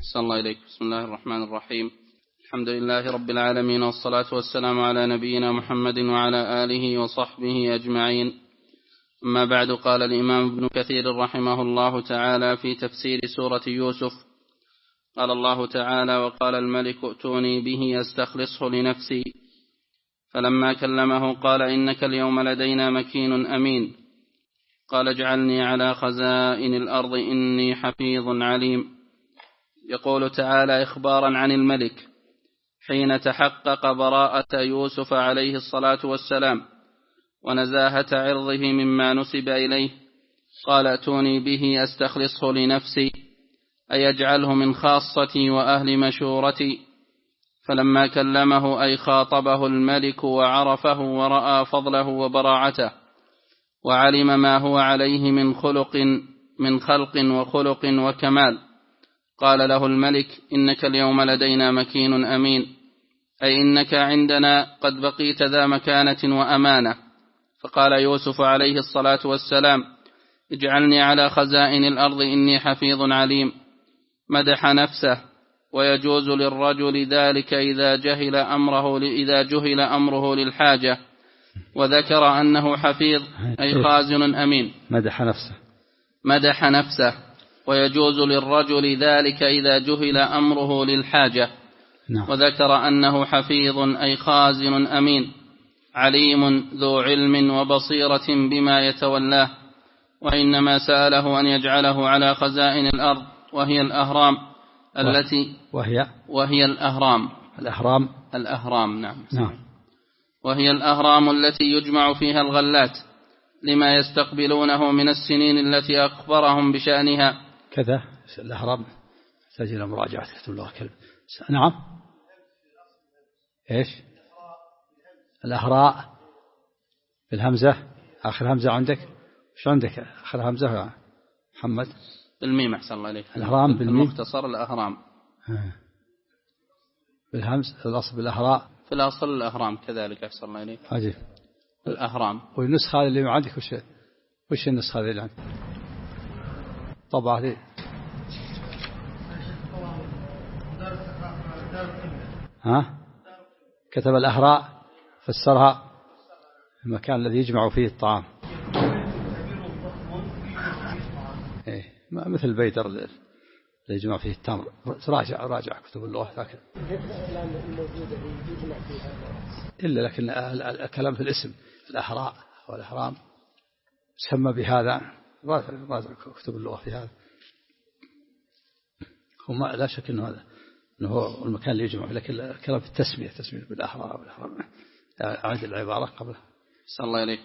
أحسن الله إليك. بسم الله الرحمن الرحيم. الحمد لله رب العالمين، والصلاة والسلام على نبينا محمد وعلى آله وصحبه أجمعين. أما بعد، قال الإمام ابن كثير رحمه الله تعالى في تفسير سورة يوسف: قال الله تعالى: وقال الملك ائتوني به أستخلصه لنفسي، فلما كلمه قال إنك اليوم لدينا مكين أمين. قال اجعلني على خزائن الأرض إني حفيظ عليم. يقول تعالى إخبارا عن الملك حين تحقق براءة يوسف عليه الصلاة والسلام ونزاهة عرضه مما نسب إليه، قال ائتوني به أستخلصه لنفسي، أي أجعله من خاصتي وأهل مشورتي. فلما كلمه أي خاطبه الملك وعرفه ورأى فضله وبراعته، وعلم ما هو عليه من خلق وخلق وكمال، قال له الملك إنك اليوم لدينا مكين أمين، أي إنك عندنا قد بقيت ذا مكانة وأمانة. فقال يوسف عليه الصلاة والسلام اجعلني على خزائن الأرض إني حفيظ عليم. مدح نفسه، ويجوز للرجل ذلك إذا جهل أمره للحاجة، وذكر أنه حفيظ أي خازن أمين. مدح نفسه، ويجوز للرجل ذلك إذا جهل أمره للحاجة، وذكر أنه حفيظ أي خازن أمين، عليم ذو علم وبصيرة بما يتولاه. وإنما سأله أن يجعله على خزائن الأرض، وهي الأهرام التي وهي الأهرام نعم. وهي الأهرام التي يجمع فيها الغلات، لما يستقبلونه من السنين التي أخبرهم بشأنها. كذا الأهرام سجل مراجعة كتب الله كلب. نعم. إيش الأهراء بالهمزة، آخر همزة عندك؟ شو عندك آخر همزة يا محمد؟ بالميم. أحسن الله إليك. الأهرام بالميم. مختصر الأهرام بالهمز. الأصل بالأهراء. في الأصل الأهرام كذلك. أحسن الله إليك. عجيب. الأهرام. والنسخة هذه اللي عندك وش النسخة هذه اللي عندك؟ طبعا هذه كتب الأهراء، فسرها المكان الذي يجمع فيه الطعام. إيه مثل البيدر اللي يجمع فيه التمر. راجع كتب اللغة لكن إلا لكن الكلام في الاسم الأهراء والأهرام سمى بهذا. راجع كتب اللغة في هذا. وما لا شك أنه هذا هو المكان اللي يجمع، لكن الكلام في التسمية بالأهراء والأهرام. أعد العبارة قبل. صلى الله عليك.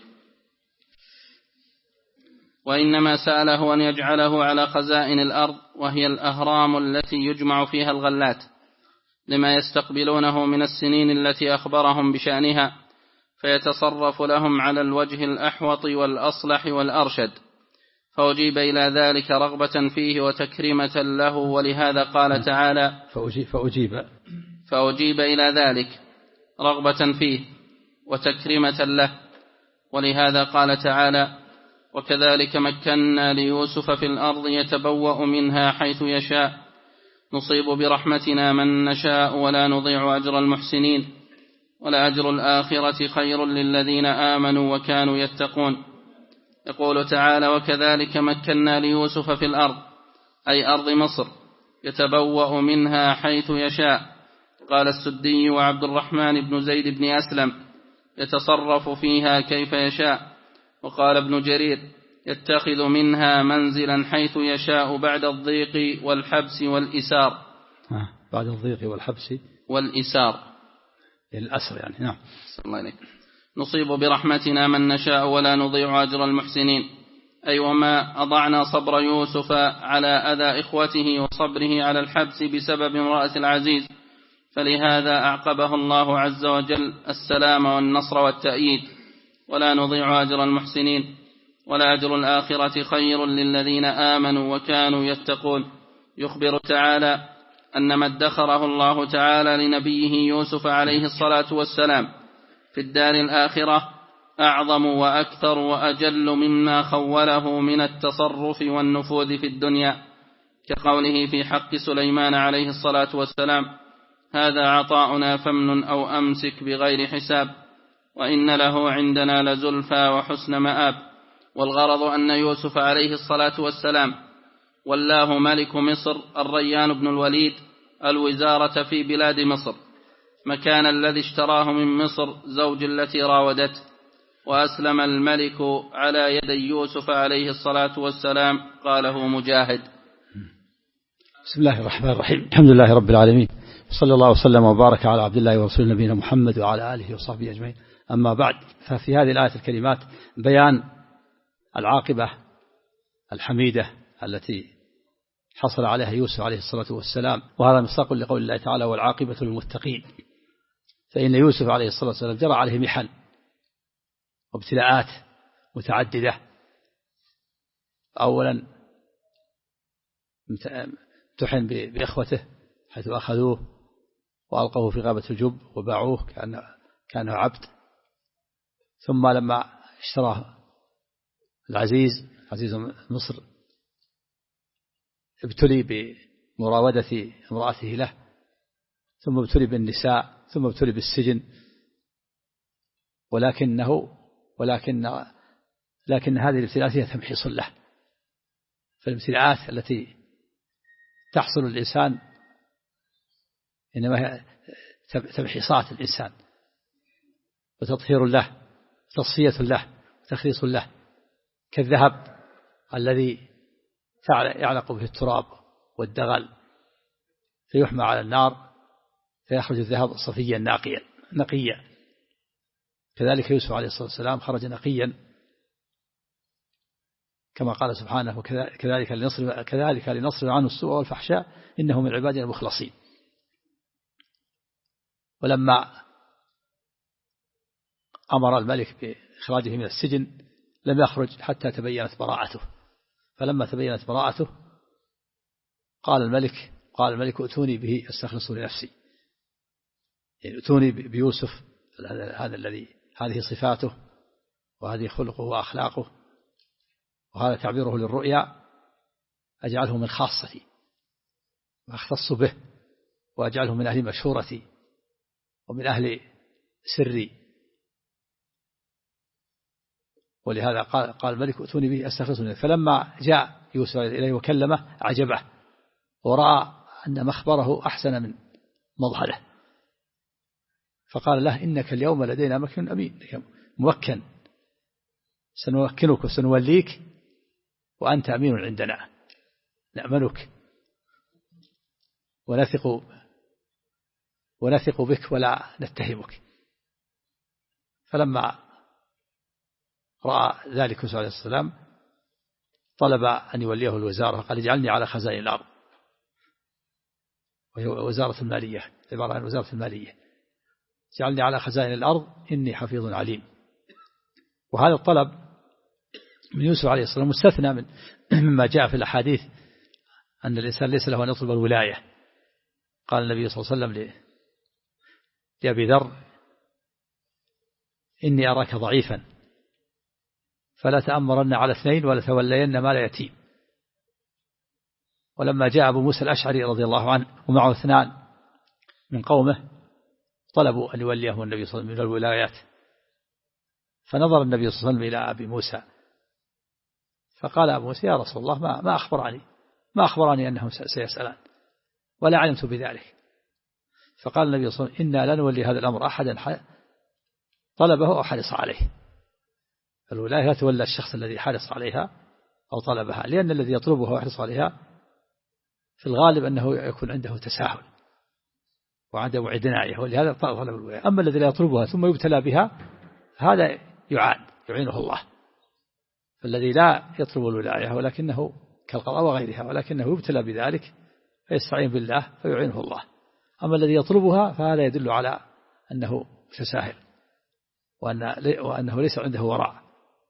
وإنما سأله أن يجعله على خزائن الأرض، وهي الأهرام التي يجمع فيها الغلات، لما يستقبلونه من السنين التي أخبرهم بشأنها، فيتصرف لهم على الوجه الأحوط والأصلح والأرشد. فأجيب إلى ذلك رغبة فيه وتكريمة له، ولهذا قال تعالى فأجيب إلى ذلك رغبة فيه وتكريمة له، ولهذا قال تعالى وكذلك مكنا ليوسف في الأرض يتبوأ منها حيث يشاء نصيب برحمتنا من نشاء ولا نضيع أجر المحسنين ولأجر الآخرة خير للذين آمنوا وكانوا يتقون. يقول تعالى وكذلك مكنا ليوسف في الأرض، أي أرض مصر، يتبوأ منها حيث يشاء. قال السدي وعبد الرحمن بن زيد بن أسلم يتصرف فيها كيف يشاء. وقال ابن جرير يتخذ منها منزلا حيث يشاء بعد الضيق والحبس والإسار. بعد الضيق والحبس والإسار الأسر يعني. نعم. الله عليك. نصيب برحمتنا من نشاء ولا نضيع أجر المحسنين، أي وما أضعنا صبر يوسف على أذى إخوته وصبره على الحبس بسبب امرأة العزيز، فلهذا أعقبه الله عز وجل السلام والنصر والتأييد. ولا نضيع أجر المحسنين ولا أجر الآخرة خير للذين آمنوا وكانوا يتقون. يخبر تعالى أن ما ادخره الله تعالى لنبيه يوسف عليه الصلاة والسلام في الدار الآخرة أعظم وأكثر وأجل مما خوله من التصرف والنفوذ في الدنيا، كقوله في حق سليمان عليه الصلاة والسلام: هذا عطاؤنا فامنن أو أمسك بغير حساب، وإن له عندنا لزلفى وحسن مآب. والغرض أن يوسف عليه الصلاة والسلام والله ملك مصر الريان بن الوليد الوزارة في بلاد مصر، مكان الذي اشتراه من مصر زوج التي راودته، وأسلم الملك على يدي يوسف عليه الصلاة والسلام. قاله مجاهد. بسم الله الرحمن الرحيم. الحمد لله رب العالمين، صلى الله وسلم وبارك على عبد الله ورسول نبينا محمد وعلى آله وصحبه أجمعين. أما بعد، ففي هذه الآية الكريمات بيان العاقبة الحميدة التي حصل عليها يوسف عليه الصلاة والسلام، وهذا مصداق لقول الله تعالى: والعاقبة للمتقين. فإن يوسف عليه الصلاة والسلام جرى عليه محن وابتلاءات متعددة. أولا امتحن بإخوته حيث أخذوه وألقوه في غابة الجب وباعوه كأنه عبد. ثم لما اشتراه العزيز مصر ابتلي بمراودة امرأته له، ثم ابتلي بالنساء، ثم ابتلي بالسجن. لكن هذه الابتلاءات هي تمحيص له. فالابتلاءات التي تحصل للإنسان إنما هي تمحيصات الإنسان وتطهير له، تصفية له، وتخليص له، كالذهب الذي يعلق به التراب والدغل فيحمى على النار فيخرج الذهب صفيا نقيا. كذلك يوسف عليه الصلاة والسلام خرج نقيا، كما قال سبحانه: كذلك لنصرف عنه السوء والفحشاء إنه من عبادنا المخلصين. ولما أمر الملك بإخراجه من السجن لم يخرج حتى تبينت براءته. فلما تبينت براءته قال الملك: ائتوني به استخلصه لنفسي. يعني ائتوني بيوسف هذه صفاته وهذه خلقه وأخلاقه، وهذا تعبيره للرؤيا، أجعله من خاصتي وأختص به، وأجعله من أهل مشورتي ومن أهل سري. ولهذا قال الملك: ائتوني به استخلصه لنفسي. فلما جاء يوسف إليه وكلمه عجبه، ورأى أن مخبره أحسن من مظهره، فقال له: إنك اليوم لدينا مكن أمين، موكن، سنمكنك وسنوليك وأنت أمين عندنا، نأمنك ونثق بك ولا نتهمك. فلما رأى ذلك يوسف عليه السلام طلب أن يوليه الوزارة، قال: اجعلني على خزائن الأرض، وهي وزارة المالية، عبارة عن وزارة المالية. اجعلني على خزائن الأرض إني حفيظ عليم. وهذا الطلب من يوسف عليه السلام مستثنى مما جاء في الأحاديث أن الإنسان ليس له أن يطلب الولاية. قال النبي صلى الله عليه وسلم لأبي ذر: إني أراك ضعيفا فلا تأمرن على اثنين ولا تولين مال يتيم. ولما جاء أبو موسى الأشعري رضي الله عنه ومعه 2 من قومه طلبوا أن يوليهم النبي صلى الله عليه وسلم من الولايات، فنظر النبي صلى الله عليه وسلم إلى أبي موسى فقال أبو موسى: يا رسول الله ما أخبرني أنهم سيسألان ولا علمت بذلك. فقال النبي صلى الله عليه وسلم: إنا لا نولي هذا الأمر أحدا طلبه أو حرص عليه. الولاية لا تولى الشخص الذي حرص عليها أو طلبها، لأن الذي يطلبها ويحرص عليها في الغالب أنه يكون عنده تساهل وعنده عناية، ولهذا طلب الولاية. أما الذي لا يطلبها ثم يبتلى بها هذا يعينه الله. فالذي لا يطلب الولاية ولكنه كالقضاء وغيرها ولكنه يبتلى بذلك فيستعين بالله فيعينه الله. أما الذي يطلبها فهذا يدل على أنه متساهل وأنه ليس عنده وراء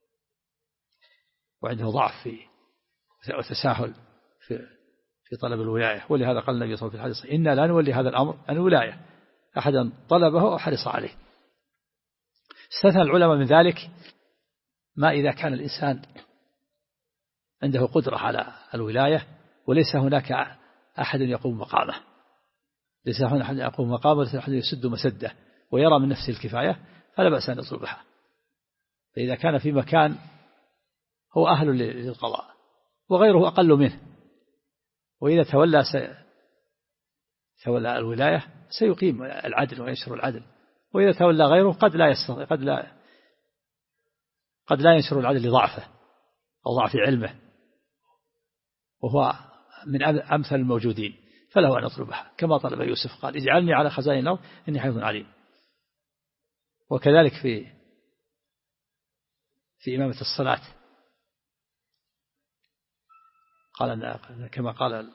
وعنده ضعف في وتساهل في طلب الولاية. ولهذا قال النبي صلى الله عليه وسلم: إنا لا نولي هذا الأمر الولاية أحدا طلبه أو حرص عليه. استثنى العلماء من ذلك ما إذا كان الإنسان عنده قدرة على الولاية وليس هناك أحد يقوم مقامه، ليس هناك أحد يقوم مقامه، وليس أحد يسد مسده ويرى من نفسه الكفاية، فلا بأس أن يطلبها. فإذا كان في مكان هو أهل للقضاء وغيره أقل منه، وإذا تولى الولاية سيقيم العدل وينشر العدل، وإذا تولى غيره قد لا ينشر العدل لضعفه أو ضعف علمه، وهو من أمثل الموجودين، فله أن يطلبها كما طلب يوسف، قال اجعلني على خزائن الأرض إني حفيظ عليم. وكذلك في إمامة الصلاة قال كما قال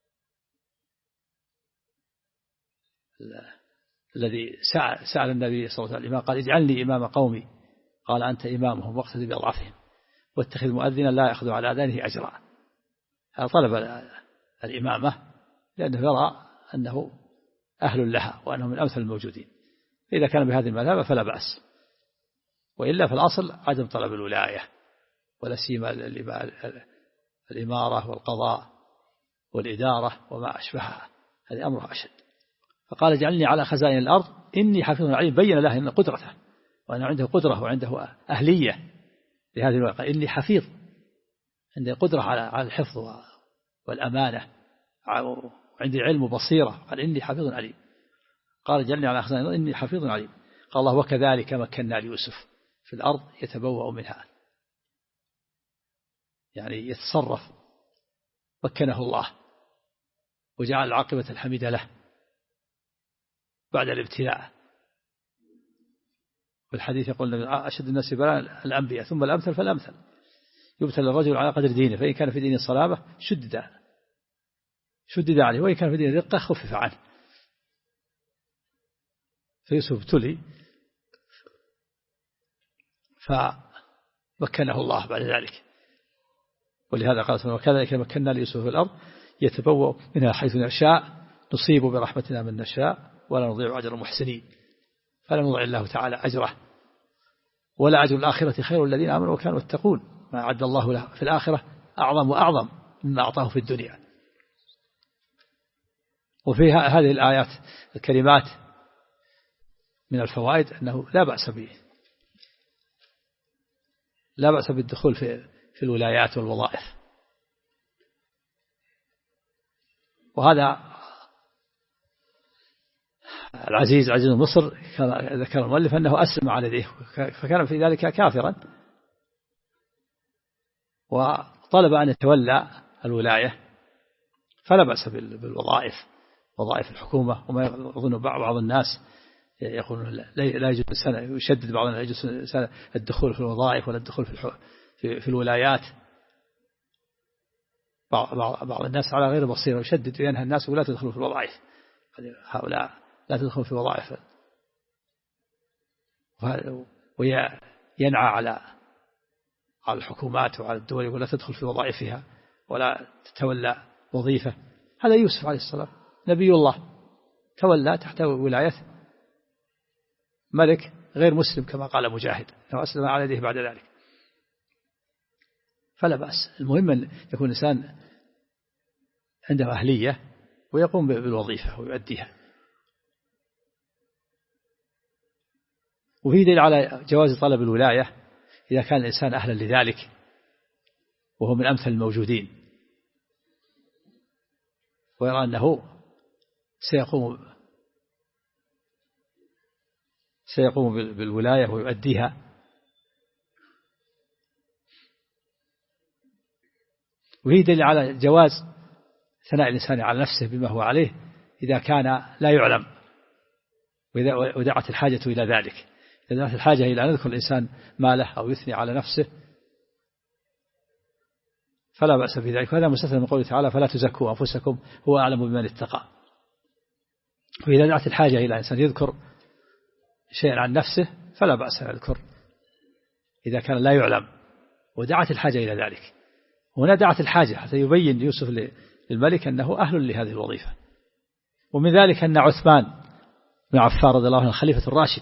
الذي سأل النبي صلى الله عليه وسلم قال اجعلني إمام قومي، قال أنت إمامهم واقتدي بأضعفهم واتخذ مؤذنا لا يأخذ على أذانه أجرا. طلب الإمامة لأنه يرى أنه أهل لها وأنه من أمثل الموجودين، إذا كان بهذه المثابة فلا بأس، وإلا في الأصل عدم طلب الولاية، ولا سيما الإمارة والقضاء والإدارة وما أشبهها، هذه أمرها أشد. فقال اجعلني على خزائن الأرض إني حفيظ عليم، بين له أن قدرته وأنه عنده قدرة وعنده أهلية لهذه الواقع، إني حفيظ، عنده قدرة على الحفظ والأمانة، وعندي علم وبصيرة، قال إني حفيظ عليم. قال اجعلني على خزائن الأرض إني حفيظ عليم. قال الله وكذلك مكنا ليوسف في الأرض يتبوأ منها، يعني يتصرف، مكنه الله وجعل العاقبة الحميدة له بعد الابتلاء. والحديث يقول أشد الناس بلاء الأنبياء ثم الأمثل فالأمثل، يبتلى الرجل على قدر دينه، فإن كان في دينه صلابة شدد عليه، وإن كان في دينه رقة خفف عنه. فيوسف ابتلي فمكنه الله بعد ذلك، ولهذا قال سبحانه وكذلك مكنا ليوسف في الأرض يتبوأ منها حيث نشاء نصيب برحمتنا من نشاء ولا نضيع أجر المحسنين. فلا نضيع الله تعالى أجره، ولا أجر الآخرة خير الذين آمنوا وكانوا يتقون، ما أعد الله له في الآخرة أعظم وأعظم مما أعطاه في الدنيا. وفي هذه الآيات الكلمات من الفوائد أنه لا بأس بالدخول في الولايات والوظائف. وهذا العزيز عزيز مصر كما ذكر المؤلف أنه أسلم على يديه، فكان في ذلك كافرا، وطلب أن يتولى الولاية، فلا بأس بالوظائف، وظائف الحكومة. وما يظن بعض الناس يقولون لا يجوز السنة، يشدد بعضنا لا يجوز الدخول في الوظائف ولا الدخول في الولايات. بعض الناس على غير بصيرة يشدد وينهى الناس ولا تدخلوا في الوظائف، هؤلاء لا تدخلوا في الوظائف، وينعى على الحكومات وعلى الدول، يقول لا تدخل في وظائفها ولا تتولى وظيفة. هذا يوسف عليه السلام نبي الله تولى تحت ولاية ملك غير مسلم كما قال مجاهد، أنه أسلم على يديه بعد ذلك، فلا بأس. المهم أن يكون الإنسان عنده أهلية ويقوم بالوظيفة ويؤديها. وفي دليل على جواز طلب الولاية إذا كان الإنسان أهلا لذلك وهو من أمثل الموجودين، ويرى أنه سيقوم بالولاية ويؤديها. وهي دليل على جواز ثناء الإنسان على نفسه بما هو عليه إذا كان لا يعلم، ودعت الحاجة إلى ذلك. إذا دعت الحاجة إلى أن يذكر الإنسان ماله أو يثني على نفسه فلا بأس بذلك. وهذا مستثنى من قوله تعالى فلا تزكوا أنفسكم هو أعلم بمن اتقى. وإذا دعت الحاجة إلى إنسان يذكر شيئا عن نفسه فلا بأس أن يذكر إذا كان لا يعلم ودعت الحاجة إلى ذلك. هنا دعت الحاجة حتى يبين يوسف للملك أنه أهل لهذه الوظيفة. ومن ذلك أن عثمان بن عفان رضي الله عنه الخليفة الراشد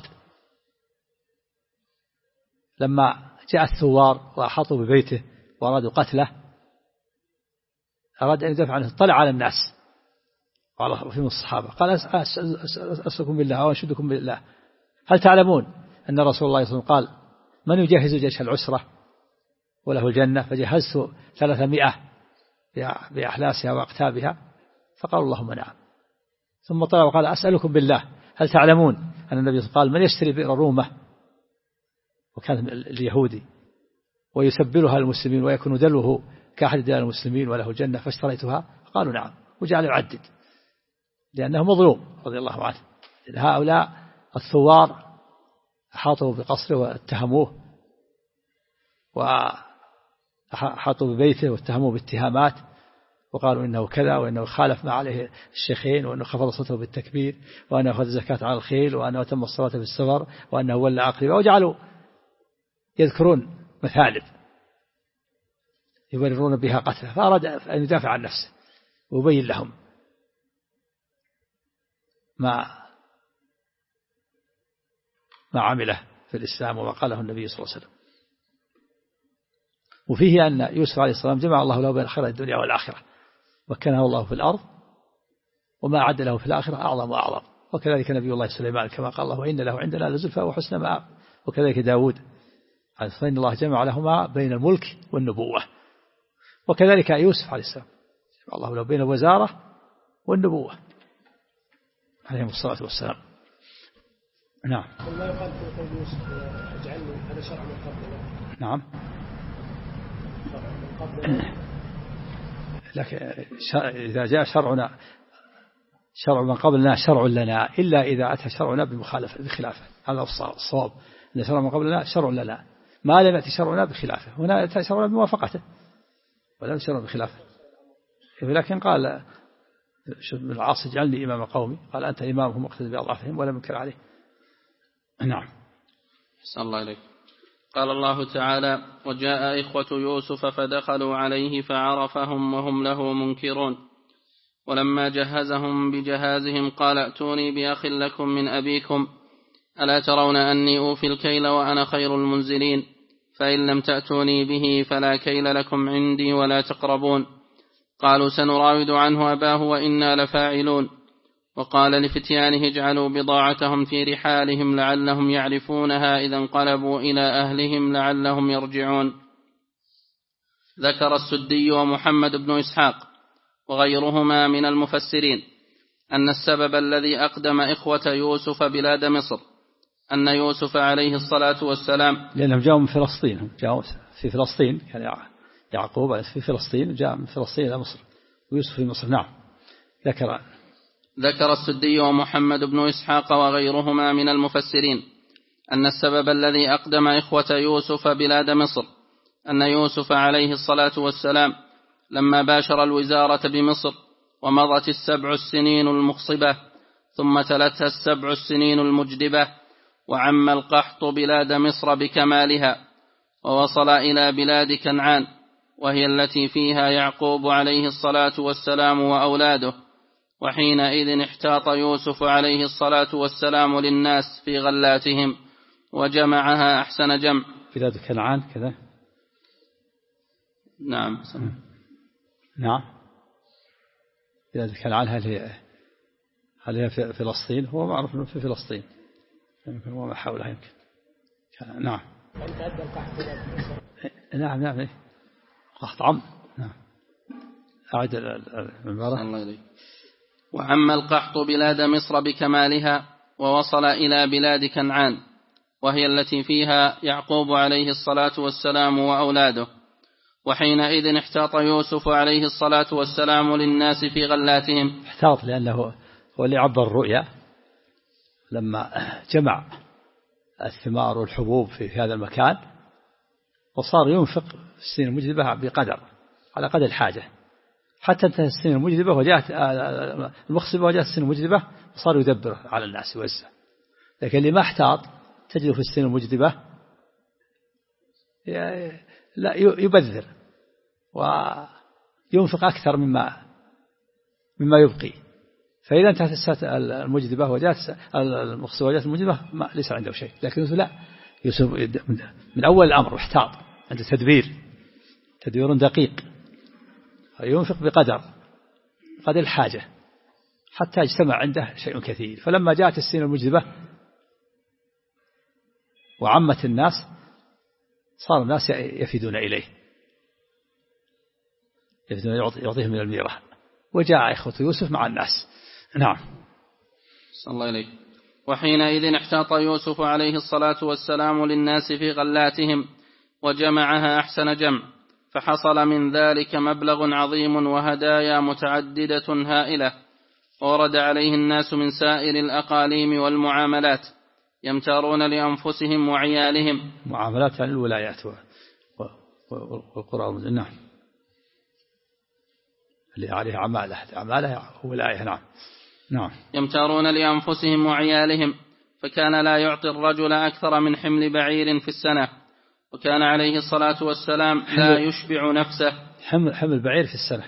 لما جاء الثوار وأحاطوا ببيته وأرادوا قتله أراد أن يدافع عنه، طلع على الناس قال فيهم الصحابة قال أسألكم بالله أو أنشدكم بالله هل تعلمون أن رسول الله صلى الله عليه وسلم قال من يجهز جيش العسرة وله الجنة؟ فجهزت 300 بأحلاسها وأقتابها، فقالوا اللهم نعم. ثم طلع وقال أسألكم بالله هل تعلمون أن النبي قال من يشتري بئر رومة، وكان اليهودي، ويسبلها المسلمين ويكون دلوه كأحد دلال المسلمين وله الجنة فاشتريتها؟ قالوا نعم. وجعل يعدد لأنه مظلوم رضي الله عنه. هؤلاء الثوار أحاطوا بقصره واتهموه، وأحاطوا ببيته واتهموه باتهامات، وقالوا إنه كذا، وإنه خالف ما عليه الشيخين، وإنه خفض صوته بالتكبير، وأنه أخذ الزكاة على الخيل، وأنه أتم الصلاة في السفر، وأنه ولى عقربة، وجعلوا يذكرون مثالب يبررون بها قتله. فأراد أن يدافع عن نفسه ويبين لهم ما عمله في الإسلام وما قاله النبي صلى الله عليه وسلم. وفيه أن يوسف عليه السلام جمع الله له بين خير الدنيا والآخرة، مكنه الله في الأرض، وما أعد له في الآخرة أعظم وأعظم. وكذلك نبي الله سليمان كما قال الله وإن له عندنا لزلفى وحسن مآب. وكذلك داود فإن الله جمع لهما بين الملك والنبوة. وكذلك يوسف عليه السلام جمع الله له بين الوزارة والنبوة عليهم الصلاة والسلام. نعم. ما يقال في قول يوسف اجعلني هذا شرع من قبل. نعم. لكن إذا جاء شرع من قبلنا شرع لنا، إلا إذا أتى شرعنا بخلافه. هذا الصواب، إن شرع من قبلنا شرع لنا ما لم يأتي شرعنا بخلافه. هنا أتى شرعنا بموافقته ولم شرع بخلافه. لكن قال ابن العاص اجعلني إمام قومي، قال أنت إمامهم واقتدي بأضعافهم ولم ينكر عليه. نعم. أحسن الله إليك. قال الله تعالى وجاء إخوة يوسف فدخلوا عليه فعرفهم وهم له منكرون، ولما جهزهم بجهازهم قال ائتوني بأخ لكم من أبيكم ألا ترون أني أوفي الكيل وأنا خير المنزلين، فإن لم تأتوني به فلا كيل لكم عندي ولا تقربون. قالوا سنراود عنه أباه وإنا لفاعلون. وقال لفتيانه اجعلوا بضاعتهم في رحالهم لعلهم يعرفونها إذا انقلبوا إلى أهلهم لعلهم يرجعون. ذكر السدي ومحمد بن إسحاق وغيرهما من المفسرين أن السبب الذي أقدم إخوة يوسف بلاد مصر أن يوسف عليه الصلاة والسلام، لأنهم جاءوا من فلسطين، جاءوا في فلسطين، كان يعقوب في فلسطين، جاء من فلسطين إلى مصر، ويوسف في مصر. نعم. ذكر السدي ومحمد بن إسحاق وغيرهما من المفسرين أن السبب الذي أقدم إخوة يوسف بلاد مصر أن يوسف عليه الصلاة والسلام لما باشر الوزارة بمصر ومضت 7 السنين المخصبة ثم تلتها 7 السنين المجدبة وعم القحط بلاد مصر بكمالها ووصل إلى بلاد كنعان وهي التي فيها يعقوب عليه الصلاة والسلام وأولاده، وحينئذ احتاط يوسف عليه الصلاة والسلام للناس في غلاتهم وجمعها أحسن جمع. بلاد كنعان كذا. نعم. نعم. بلاد كنعان هل هي في فلسطين؟ هو معروف في فلسطين يمكن وما حولها يمكن. نعم. نعم. قحط عم. نعم. أعد المباراه. الله إليك. وعم القحط بلاد مصر بكمالها ووصل إلى بلاد كنعان وهي التي فيها يعقوب عليه الصلاة والسلام وأولاده، وحينئذ احتاط يوسف عليه الصلاة والسلام للناس في غلاتهم. احتاط لأنه هو اللي عبر الرؤيا لما جمع الثمار والحبوب في هذا المكان، وصار ينفق في السنين المجدبة بقدر على قدر الحاجة، حتى انتهت السنين المجدبة وجاءت المخصبة وجاءت السنين المجدبة وصار يدبر على الناس يوزع. لكن اللي ما احتاط تجد في السنين المجدبة لا يبذر وينفق أكثر مما يبقي. فإذا انتهت السنة المجدبة وجاءت المخصبة وجاءت المجدبة ليس عنده شيء. لكن يوسف لا، يوسف من أول الأمر احتاط، عنده تدبير دقيق ينفق بقدر الحاجة حتى يجتمع عنده شيء كثير. فلما جاءت السنين المجذبة وعمت الناس صار الناس يفيدون إليه، يعطيهم من الميراث، وجاء إخوة يوسف مع الناس. نعم. صلى الله عليه. وحينئذ احتاط يوسف عليه الصلاة والسلام للناس في غلاتهم وجمعها أحسن جمع، فحصل من ذلك مبلغ عظيم وهدايا متعددة هائلة، ورد عليه الناس من سائر الأقاليم والمعاملات يمتارون لأنفسهم وعيالهم. معاملات عن الولايات والقرى. نعم. اللي عليه عمالة ولاية. نعم. نعم. يمتارون لأنفسهم وعيالهم، فكان لا يعطي الرجل أكثر من حمل بعير في السنة، وكان عليه الصلاة والسلام لا يشبع نفسه. حمل بعير في السنة،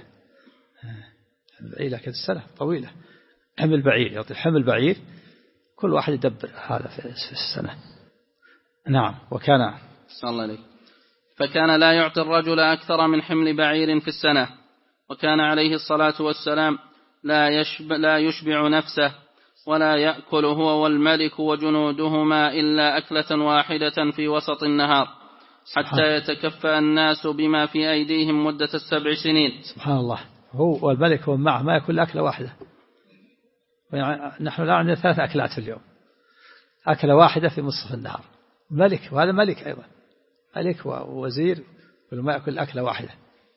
لكن السنة طويلة. حمل بعير، يعطي حمل بعير، كل واحد يدبر هذا في السنة. نعم. وكان صلى الله عليه. فكان لا يعطي الرجل أكثر من حمل بعير في السنة، وكان عليه الصلاة والسلام لا يشبع نفسه، ولا يأكل هو والملك وجنودهما إلا أكلة واحدة في وسط النهار، حتى يتكفى الناس بما في أيديهم مدة 7 سنين. سبحان الله. هو والملك هو معه ما يأكل أكلة واحدة. نحن لا عندنا 3 أكلات في اليوم، أكلة واحدة في منتصف النهار. ملك، وهذا ملك أيضا، ملك ووزير، وما يأكل أكلة واحدة.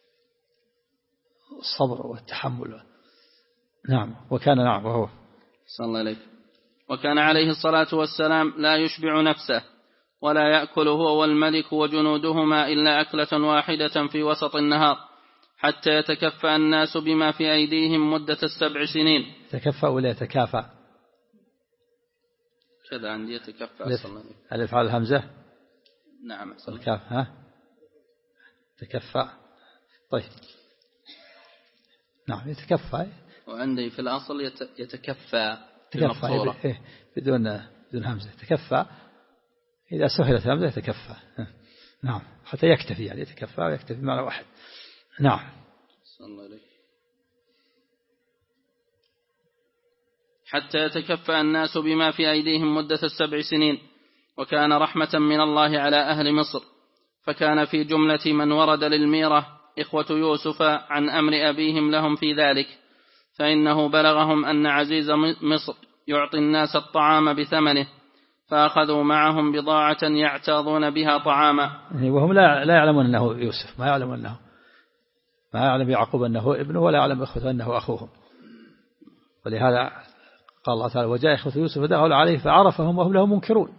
الصبر والتحمل. نعم. وكان نعم وهو صلى الله عليه. وكان عليه الصلاة والسلام لا يشبع نفسه، ولا يأكل هو والملك وجنودهما إلا أكلة واحدة في وسط النهار، حتى يتكفى الناس بما في أيديهم مدة 7 سنين. يتكفى ولا يتكافى؟ كذا عندي يتكفى. ألف على الهمزة. نعم. الكاف. ها. تكفى. طيب. نعم. يتكفى. وعندي في الأصل يتكفى. تكفى بدون همزة. تكفى إذا سهلت الهمزة يتكفى. نعم. حتى يكتفي، يعني يتكفى ويكتفي معنى واحد. نعم. صلى الله عليه. حتى يتكفى الناس بما في أيديهم مدة 7 سنين. وكان رحمة من الله على أهل مصر، فكان في جملة من ورد للميرة إخوة يوسف عن أمر أبيهم لهم في ذلك، فإنه بلغهم أن عزيز مصر يعطي الناس الطعام بثمنه، فأخذوا معهم بضاعة يعتاضون بها طعاما. وهم لا يعلمون أنه يوسف، ما يعلم يعقوب أنه ابنه، ولا يعلم إخوته أنه أخوهم. ولهذا قال الله تعالى: وجاء إخوة يوسف فدخلوا عليه فعرفهم وهم له منكرون.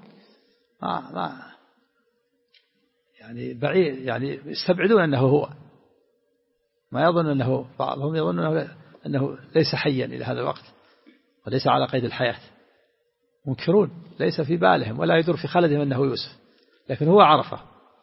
يعني بعيد، يعني يستبعدون أنه هو، ما يظن أنه، بعضهم يظن أنه ليس حيا إلى هذا الوقت، وليس على قيد الحياة. منكرون، ليس في بالهم ولا يدور في خلدهم أنه يوسف، لكن هو عرفه.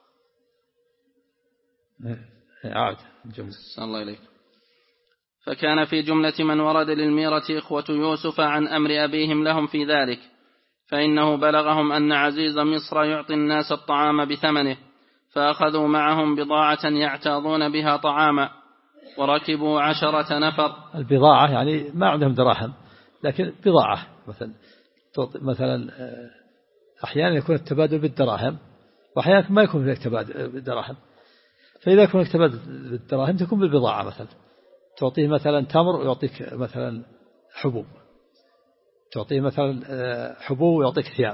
صلى الله عليه. فكان في جملة من ورد للميرة إخوة يوسف عن أمر أبيهم لهم في ذلك، فإنه بلغهم أن عزيز مصر يعطي الناس الطعام بثمنه، فأخذوا معهم بضاعة يعتاضون بها طعاما، وركبوا 10 نفر. البضاعة يعني ما عندهم دراهم، لكن بضاعة مثلا أحيانا يكون التبادل بالدراهم، وأحيانا ما يكون التبادل بالدراهم. فإذا يكون التبادل بالدراهم تكون بالبضاعة، مثلا تعطيه مثلا تمر ويعطيك مثلا حبوب، تعطيه مثلا حبوب ويعطيك ثياب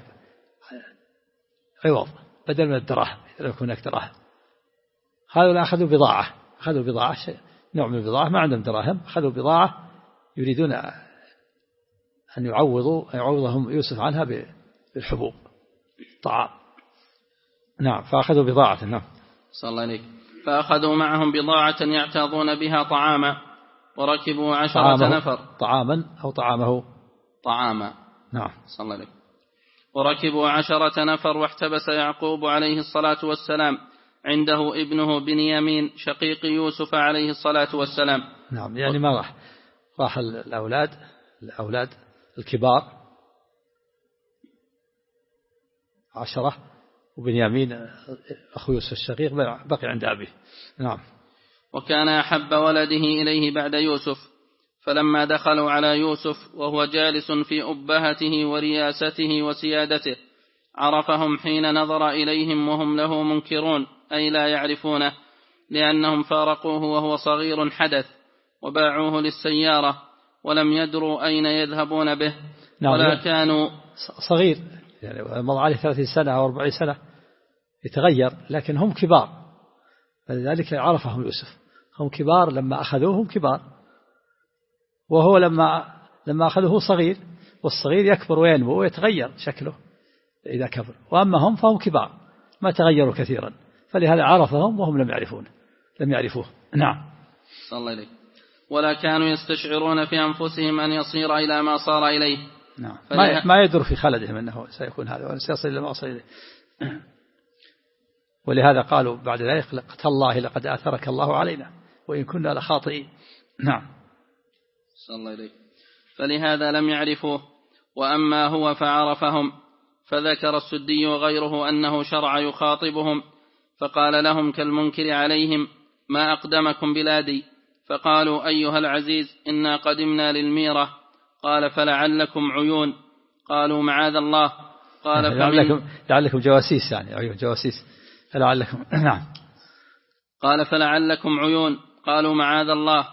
عوض بدل من الدراهم، إذا يكون هناك دراهم. هذول أخذوا بضاعة شيء نوع من البضاعة، ما عندهم دراهم، أخذوا بضاعة يريدون أن يعوضهم يوسف عنها بالحبوب طعام. نعم. فأخذوا بضاعة. نعم. صلى الله عليه. فأخذوا معهم بضاعة يعتاضون بها طعاما، وركبوا 10 نفر. طعاما أو طعامه؟ طعاما. نعم. صلى الله عليه. وركبوا 10 نفر، واحتبس يعقوب عليه الصلاة والسلام عنده ابنه بنيامين شقيق يوسف عليه الصلاة والسلام. نعم. يعني ما راح الأولاد الكبار 10، وبنيامين أخو يوسف الشقيق بقي عند أبيه. نعم. وكان أحب ولده إليه بعد يوسف. فلما دخلوا على يوسف وهو جالس في أبهته ورياسته وسيادته عرفهم حين نظر إليهم وهم له منكرون، أي لا يعرفونه، لأنهم فارقوه وهو صغير حدث وباعوه للسيارة ولم يدروا أين يذهبون به. ولا كانوا صغير، يعني مضى عليه 30 سنة أو 40 سنة يتغير، لكن هم كبار، فلذلك عرفهم يوسف. هم كبار لما أخذوهم كبار، وهو لما أخذوه صغير، والصغير يكبر وينمو ويتغير شكله إذا كبر، وأما هم فهم كبار ما تغيروا كثيرا، فلهذا عرفهم وهم لم يعرفوه. نعم. صلى الله عليه. ولا كانوا يستشعرون في أنفسهم أن يصير إلى ما صار إليه. نعم. ما يدر في خلدهم أنه سيكون هذا وسيصل إلى ما وصل إليه. ولهذا قالوا بعد ذلك: تالله لقد آثرك الله علينا وإن كنا لخاطئين. نعم. صلى الله عليه. فلهذا لم يعرفوه. وأما هو فعرفهم. فذكر السدي وغيره أنه شرع يخاطبهم فقال لهم كالمنكر عليهم: ما أقدمكم بلادي؟ فقالوا: أيها العزيز إنا قدمنا للميرة. قال: فلعلكم عيون. قالوا: معاذ الله. قال: لعلكم جواسيس، يعني عيون جواسيس، فلعلكم. نعم. قال: فلعلكم عيون. قالوا: معاذ الله.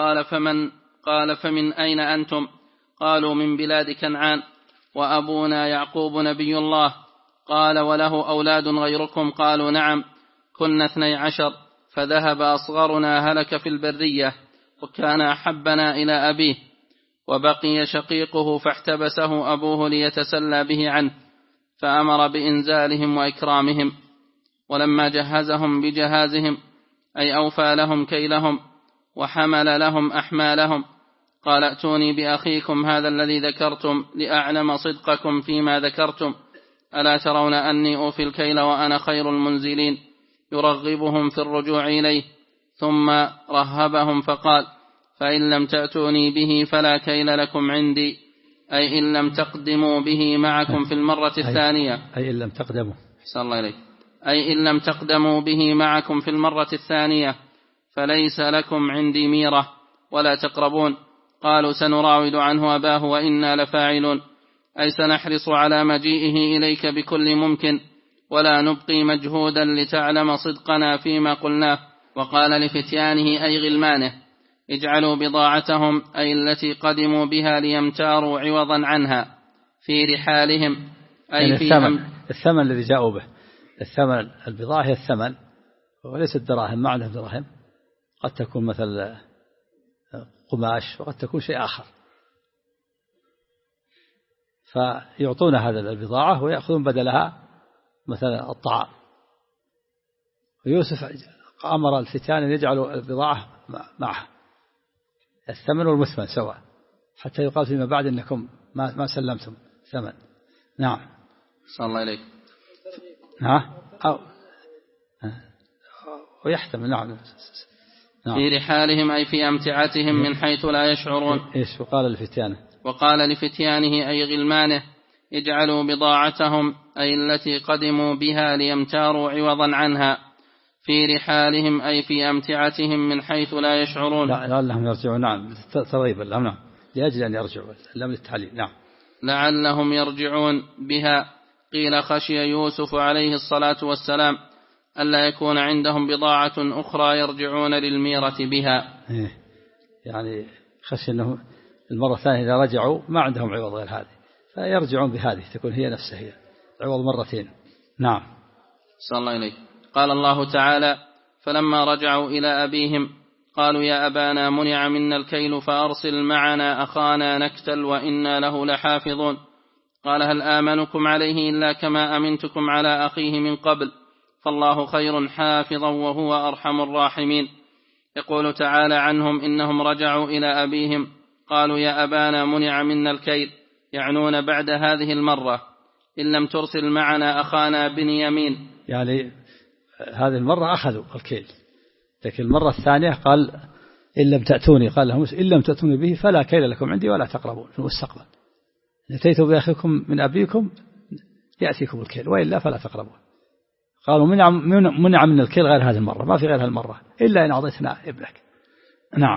قال: فمن أين أنتم؟ قالوا: من بلاد كنعان، وأبونا يعقوب نبي الله. قال: وله أولاد غيركم؟ قالوا: نعم، كنا 12، فذهب أصغرنا هلك في البرية، وكان أحبنا إلى أبيه، وبقي شقيقه فاحتبسه أبوه ليتسلى به عنه، فأمر بإنزالهم وإكرامهم. ولما جهزهم بجهازهم، أي أوفى لهم كيلهم وحمل لهم أحمالهم، قال: ائتوني بأخيكم هذا الذي ذكرتم لأعلم صدقكم فيما ذكرتم. ألا ترون أني أوفي الكيل وأنا خير المنزلين؟ يرغبهم في الرجوع إليه. ثم رهبهم فقال: فإن لم تأتوني به فلا كيل لكم عندي، أي إن لم تقدموا به معكم في المرة الثانية. أي إن لم تقدموا. صلى الله عليه. أي إن لم تقدموا به معكم في المرة الثانية فليس لكم عندي ميرة ولا تقربون. قالوا: سنراود عنه أباه وإنا لفاعلون، أي سنحرص على مجيئه إليك بكل ممكن، ولا نبقي مجهودا لتعلم صدقنا فيما قلناه. وقال لفتيانه أي غلمانه: اجعلوا بضاعتهم، أي التي قدموا بها، ليمتاروا عوضا عنها في رحالهم، أي يعني في الثمن الذي جاءوا به. الثمن، البضاعة هي الثمن وليس الدراهم، معنى الدراهم قد تكون مثل قماش وقد تكون شيء آخر، فيعطون هذا البضاعة ويأخذون بدلها مثلا الطعام. ويوسف أمر الفتيان أن يجعلوا البضاعة معه، الثمن والمثمن سواء، حتى يقال فيما بعد أنكم ما سلمتم ثمن. نعم. صلى الله عليك. ويحتمل. نعم. في رحالهم، أي في أمتعتهم، من حيث لا يشعرون. إيش وقال لفتيانه؟ وقال لفتيانه أي غلمانه: اجعلوا بضاعتهم، أي التي قدموا بها، ليمتاروا عوضا عنها في رحالهم، أي في أمتعتهم، من حيث لا يشعرون. لعلهم يرجعون. نعم. ترغيب اللهم. نعم. لأجل أن يرجعوا، اللام للتعليل. نعم. لعلهم يرجعون بها. قيل: خشي يوسف عليه الصلاة والسلام ألا يكون عندهم بضاعة أخرى يرجعون للميرة بها. يعني خشي أنه المرة الثانية إذا رجعوا ما عندهم عوض غير هذه، فيرجعون بهذه، تكون هي نفسها هي عوض مرتين. نعم. صلى الله عليه. قال الله تعالى: فلما رجعوا إلى أبيهم قالوا: يا أبانا منع منا الكيل فأرسل معنا أخانا نكتل وإنا له لحافظون. قال: هل آمنكم عليه إلا كما أمنتكم على أخيه من قبل، فالله خير حافظا وهو أرحم الراحمين. يقول تعالى عنهم: إنهم رجعوا إلى أبيهم قالوا: يا أبانا منع منا الكيل، يعنون بعد هذه المرة إن لم ترسل معنا أخانا بنيامين. يعني هذه المرة أخذوا الكيل، لكن المرة الثانية قال: إن لم تأتوني، قال لهم: إن لم تأتوني به فلا كيل لكم عندي ولا تقربون في المستقبل. أتيتوا بأخيكم من أبيكم يأتيكم الكيل، وإلا فلا تقربون. قالوا منع من الكيل غير هذه المرة، ما في غير هذه المرة إلا إن أعطيتنا ابنك. نعم.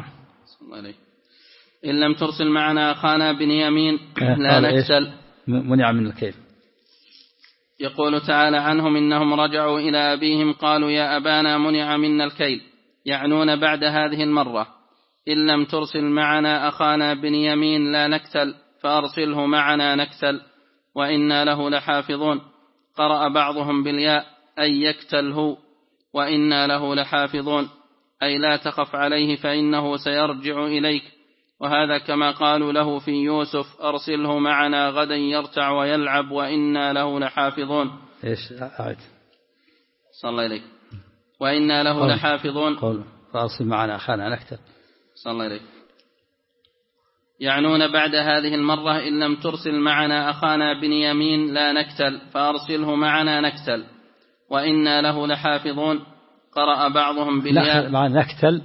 إن لم ترسل معنا أخانا بنيامين لا نكسل. منع من الكيل. يقول تعالى عنهم إنهم رجعوا إلى أبيهم قالوا يا أبانا منع منا الكيل، يعنون بعد هذه المرة إن لم ترسل معنا أخانا بنيامين لا نكتل فأرسله معنا نكتل وإنا له لحافظون. قرأ بعضهم بالياء أي يكتله وإنا له لحافظون، أي لا تخف عليه فإنه سيرجع إليك، وهذا كما قالوا له في يوسف أرسله معنا غدا يرتع ويلعب وإنا له لحافظون. إيش أعد صلى الله عليك. وإنا له لحافظون قول فأرسل معنا أخانا نكتل. صلى الله عليك. يعنون بعد هذه المرة إن لم ترسل معنا أخانا بنيامين لا نكتل فأرسله معنا نكتل وإنا له لحافظون. قرأ بعضهم بالياء مع نكتل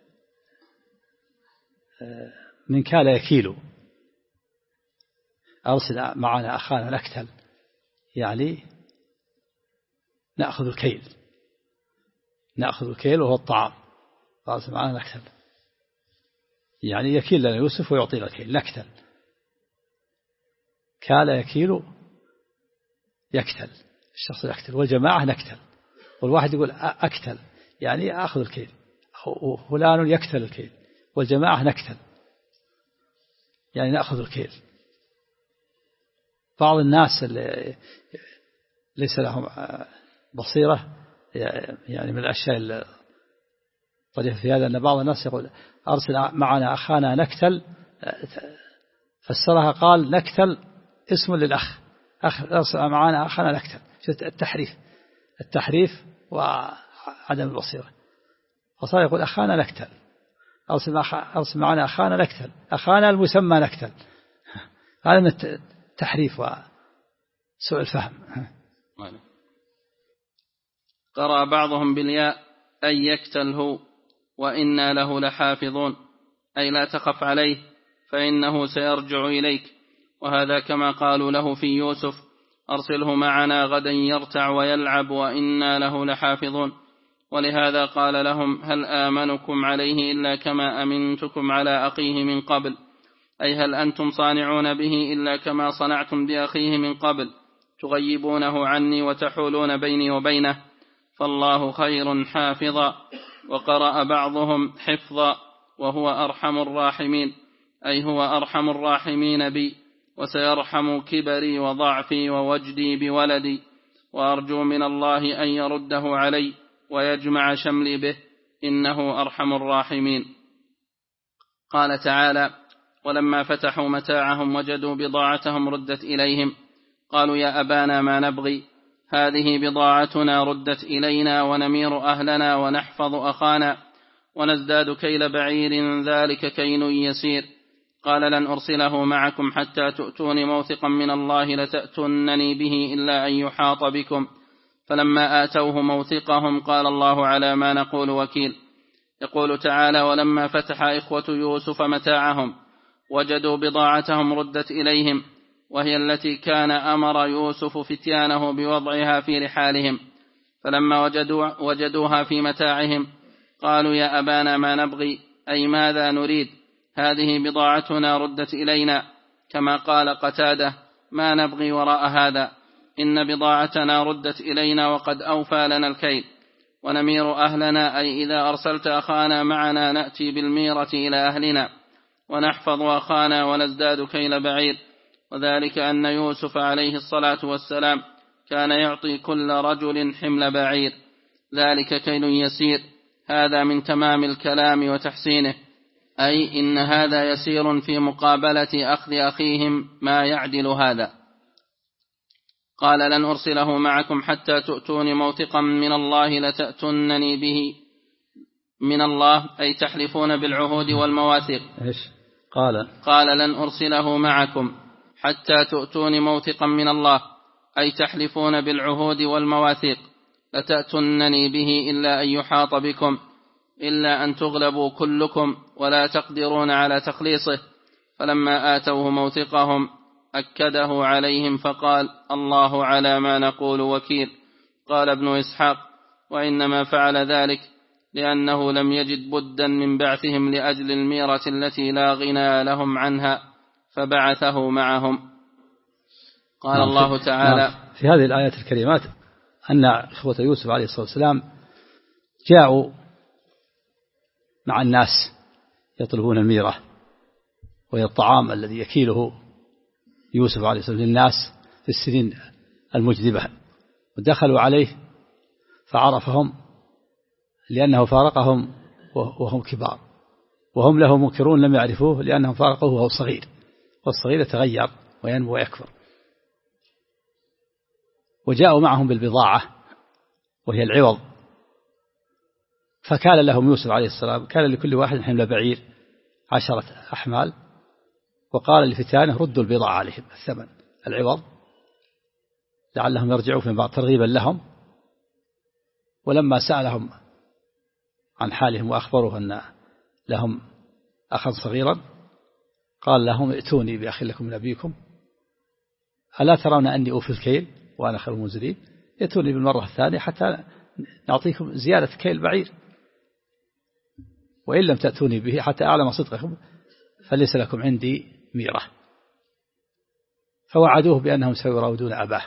من كال يكيل، أرسل معنا أخانا نكتل يعني نأخذ الكيل وهو الطعام، أرسل معنا نكتل يعني يكيل لنا يوسف ويعطينا الكيل نكتل. كال يكيل يكتل، الشخص يكتل والجماعة نكتل، والواحد يقول أكتل يعني أخذ الكيل، فلان يكتل الكيل والجماعة نكتل يعني نأخذ الكيل. بعض الناس اللي ليس لهم بصيرة يعني من الأشياء الطريفة في هذا أن بعض الناس يقول أرسل معنا أخانا نكتل، فسرها قال نكتل اسم للأخ، أرسل معنا أخانا نكتل. التحريف وعدم البصيرة، فصار يقول أخانا نكتل، أرسل معنا أخانا نكتل، أخانا المسمى نكتل. هذا من التحريف وسوء الفهم. قرأ بعضهم بالياء أي يكتله وإنا له لحافظون، أي لا تخف عليه فإنه سيرجع إليك، وهذا كما قالوا له في يوسف أرسله معنا غدا يرتع ويلعب وإنا له لحافظون. ولهذا قال لهم هل آمنكم عليه إلا كما أمنتكم على أخيه من قبل، أي هل أنتم صانعون به إلا كما صنعتم بأخيه من قبل، تغيبونه عني وتحولون بيني وبينه، فالله خير حافظا. وقرأ بعضهم حفظا وهو أرحم الراحمين، أي هو أرحم الراحمين بي، وسيرحم كبري وضعفي ووجدي بولدي، وأرجو من الله أن يرده علي ويجمع شملي به، إنه أرحم الراحمين. قال تعالى ولما فتحوا متاعهم وجدوا بضاعتهم ردت إليهم قالوا يا أبانا ما نبغي، هذه بضاعتنا ردت إلينا ونمير أهلنا ونحفظ أخانا ونزداد كيل بعير ذلك كيل يسير. قال لن أرسله معكم حتى تؤتون موثقا من الله لتأتونني به إلا أن يحاط بكم، فلما آتوه موثقهم قال الله على ما نقول وكيل. يقول تعالى ولما فتح إخوة يوسف متاعهم وجدوا بضاعتهم ردت إليهم، وهي التي كان أمر يوسف فتيانه بوضعها في رحالهم، فلما وجدوها في متاعهم قالوا يا أبانا ما نبغي، أي ماذا نريد، هذه بضاعتنا ردت إلينا، كما قال قتادة ما نبغي وراء هذا، إن بضاعتنا ردت إلينا وقد أوفى لنا الكيل، ونمير أهلنا، أي إذا أرسلت أخانا معنا نأتي بالميرة إلى أهلنا ونحفظ أخانا ونزداد كيل بعير. وذلك أن يوسف عليه الصلاة والسلام كان يعطي كل رجل حمل بعير، ذلك كيل يسير. هذا من تمام الكلام وتحسينه، أي إن هذا يسير في مقابلة أخذ أخيهم ما يعدل هذا. قال لن أرسله معكم حتى تؤتون موثقا من الله لتأتونني به، من الله أي تحلفون بالعهود والمواثيق. قال لن أرسله معكم حتى تؤتون موثقا من الله أي تحلفون بالعهود والمواثيق، لتأتونني به إلا أن يحاط بكم، إلا أن تغلبوا كلكم ولا تقدرون على تخليصه. فلما آتوه موثقهم أكده عليهم فقال الله على ما نقول وكيل. قال ابن إسحاق: وإنما فعل ذلك لأنه لم يجد بدا من بعثهم لأجل الميرة التي لا غنى لهم عنها فبعثه معهم. قال الله تعالى: في هذه الآيات الكريمات أن إخوة يوسف عليه الصلاة والسلام جاءوا مع الناس يطلبون الميرة وهي الطعام الذي يكيله يوسف عليه الصلاة والسلام للناس في السنين المجذبة، ودخلوا عليه فعرفهم لأنه فارقهم وهم كبار، وهم له منكرون لم يعرفوه لأنهم فارقوه وهو صغير، والصغير يتغير وينمو ويكبر. وجاءوا معهم بالبضاعة وهي العوض، فكان لهم يوسف عليه السلام كان لكل واحد حمل بعير 10 أحمال، وقال لفتيانه: ردوا البضاعة عليهم الثمن العوض لعلهم يرجعوا في بعض ترغيبا لهم. ولما سألهم عن حالهم وأخبروه أن لهم أخا صغيرا قال لهم: ائتوني بأخ لكم من أبيكم ألا ترون أني أوفي الكيل وأنا خير المنزلين؟ ائتوني بالمرة الثانية حتى نعطيكم زيادة كيل بعير، وإن لم تأتوني به حتى أعلم صدقكم فليس لكم عندي ميرة. فوعدوه بأنهم سيراودون أباه.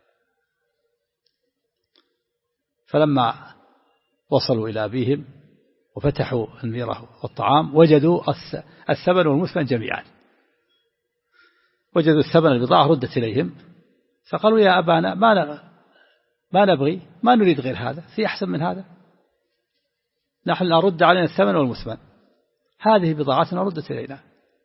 فلما وصلوا إلى أبيهم وفتحوا الميرة والطعام وجدوا الثمن والمثمن جميعا، وجدوا الثمن البضاعة ردت إليهم، فقالوا: يا أبانا ما نبغي، ما نريد غير هذا، في أحسن من هذا، نحن نرد علينا الثمن والمثمن، هذه بضاعتنا ردت إلينا،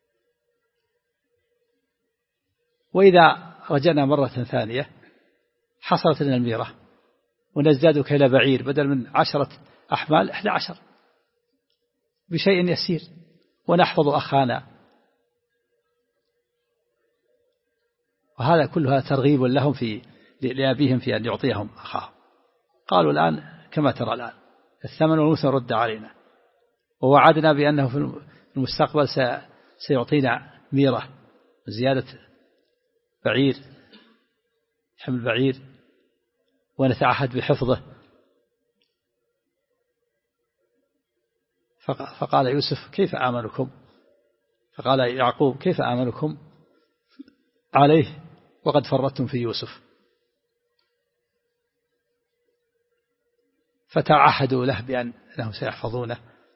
وإذا رجعنا مرة ثانية حصلت لنا الميرة ونزداد كيل بعير بدل من 10 أحمال 11 بشيء يسير، ونحفظ أخانا. وهذا كلها ترغيب لهم لأبيهم في أن يعطيهم أخاهم. قالوا: الآن كما ترى الآن الثمن والمثمن رد علينا، ووعدنا بأنه في المستقبل سيعطينا ميرة زيادة بعير حمل بعير ونتعهد بحفظه. فقال يوسف: كيف آمنكم؟ فقال يعقوب: كيف آمنكم عليه وقد فرطتم في يوسف؟ فتعهدوا له بأنهم سيحفظونه،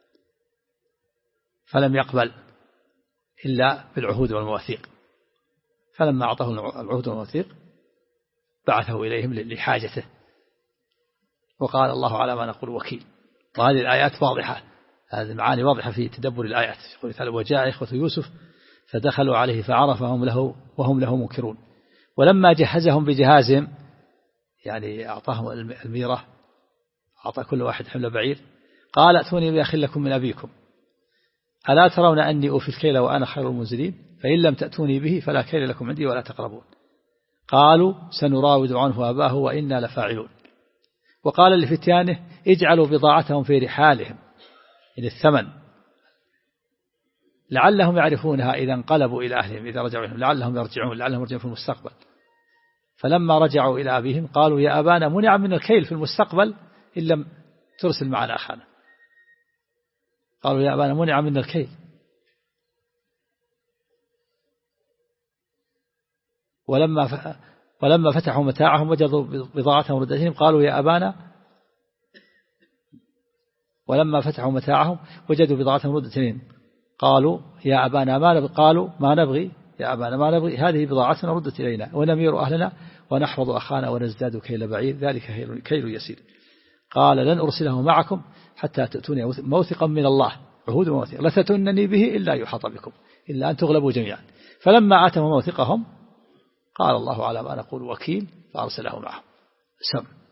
فلم يقبل إلا بالعهود والمواثيق. فلما أعطاه العهود والمواثيق بعثه إليهم لحاجته، وقال: الله على ما نقول وكيل. وهذه الآيات واضحة، هذه المعاني واضحة في تدبر الآيات. يقول تعالى: وجاء إخوة يوسف فدخلوا عليه فعرفهم له وهم له منكرون. ولما جهزهم بجهازهم، يعني أعطاهم الميرة، أعطى كل واحد حمل بعير، قال: ائتوني بأخ لكم من أبيكم ألا ترون أني أوفي الكيل وأنا خير المنزلين؟ فإن لم تأتوني به فلا كيل لكم عندي ولا تقربون. قالوا: سنراود عنه أباه وإنا لفاعلون. وقال لفتيانه: اجعلوا بضاعتهم في رحالهم، إن الثمن، لعلهم يعرفونها إذا انقلبوا إلى أهلهم إذا رجعوا إليهم، لعلهم يرجعون في المستقبل. فلما رجعوا إلى أبيهم قالوا: يا أبانا منع من الكيل في المستقبل إن لم ترسل معنا أخانا. قالوا: يا أبانا منع من الكيل. ولما فتحوا متاعهم وجدوا بضاعتهم ردتهم قالوا: يا أبانا. ولما فتحوا متاعهم وجدوا بضاعتهم ردتهم قالوا: يا أبانا ما نبغي. قالوا: ما نبغي يا أبانا ما نبغي، هذه بضاعتنا ردت إلينا، ونمير أهلنا ونحفظ أخانا ونزداد كيل بعير، ذلك كيل يسير. قال: لن أرسله معكم حتى تأتوني موثقا من الله، عهود وموثق، لتأتونني به إلا يحاط بكم إلا أن تغلبوا جميعا. فلما آتهم موثقهم قال: الله على ما نقول وكيل، فأرسله معهم. سم.